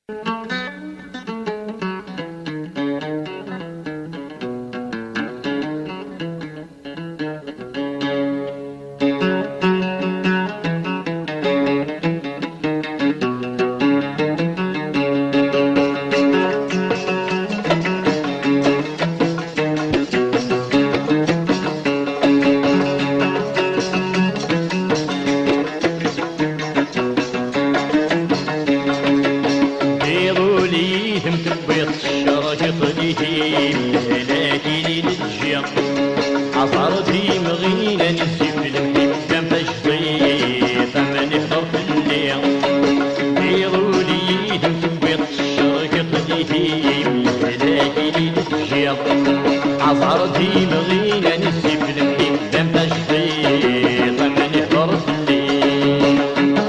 عصرتي مغينا نسيب المحب كان فشطيط اما نفطر في الليل ديروا لي تنبيط الشرق قديتي لكن الجيط عصرتي مغينا نسيب المحب كان فشطيط اما نفطر في الليل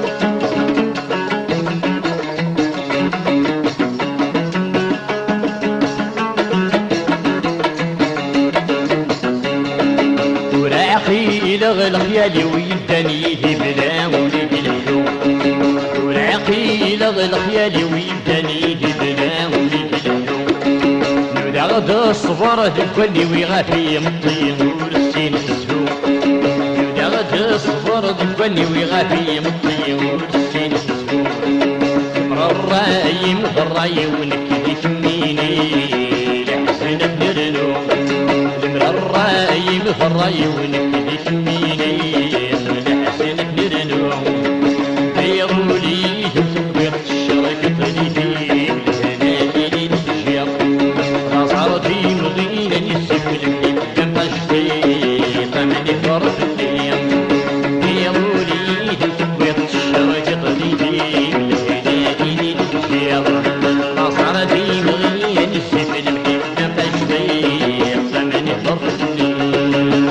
الخيالي ويبداني بلا ولد الحلو والعقيل الخيالي ويبداني بلا ولد الحلو نبدا غدا الصبر ذكرني ويغافي مطين ورسين تسهو نبدا غدا الصبر ذكرني ويغافي مطين ورسين تسهو مر الراي مر الراي ونكدي تميني لحسن بنرنو مر الراي مر الراي ونكدي تميني لحسن بنرنو ديروا لي تنبيط الشرق طليتي لهنادي الجير صارتي مغينة نسيب المحب كان تشطيط من فرد الليل ديروا لي تنبيط الشرق طليتي لهنادي الجير صارتي مغينة نسيب المحب كان تشطيط من فرد الليل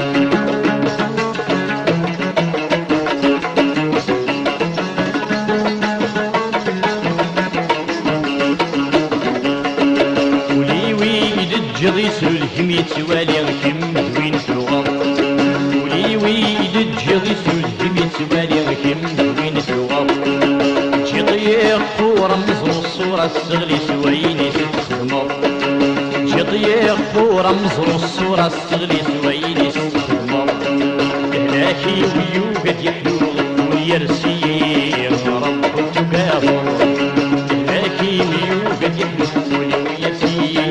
جري سلهم يتوالي غكم وين تلغم ولي ويد جري سلهم يتوالي غكم وين تلغم جطيق ورمز الصورة الصغلي سويني ستخدمر جطيق ورمز الصورة الصغلي سويني ستخدمر هلاكي ويوقد يحلو ويرسي رب تكافر هلاكي ويوقد يحلو ويرسي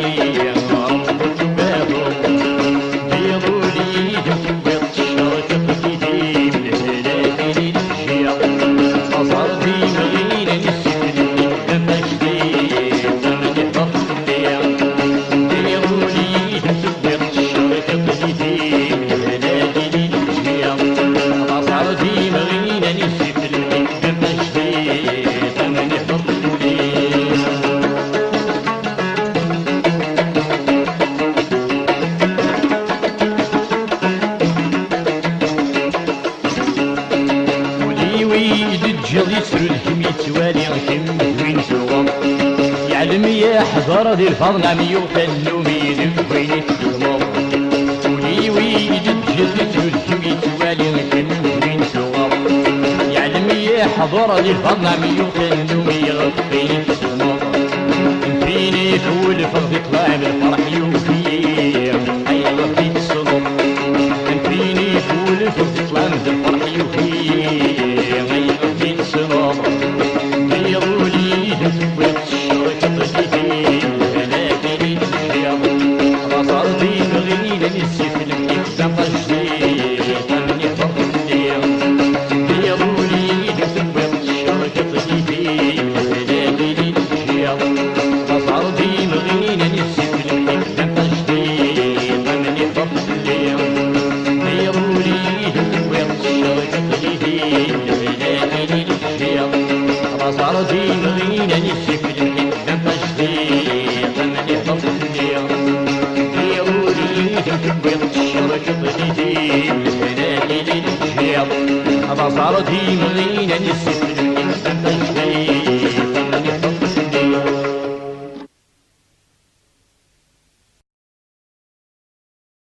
جلي سلهم يتوالي غكم وين تلغم يعلم يحضر ذي الفضل عم يغتنو مين وين تلغم ولي ويد جلي سلهم يتوالي غكم وين تلغم يعلم يحضر ذي الفضل عم يغتنو مين وين تلغم فيني فول فرد طلع بالفرح يوفي ايوه في الصدم فيني فول فرد طلع بالفرح يوفي صارتي مغينة نسيب المحب كان تشطيط من يحفظ الليل ديروا لي تنبيط الشرق طليتي لهنادي الجير صارتي مغينة نسيب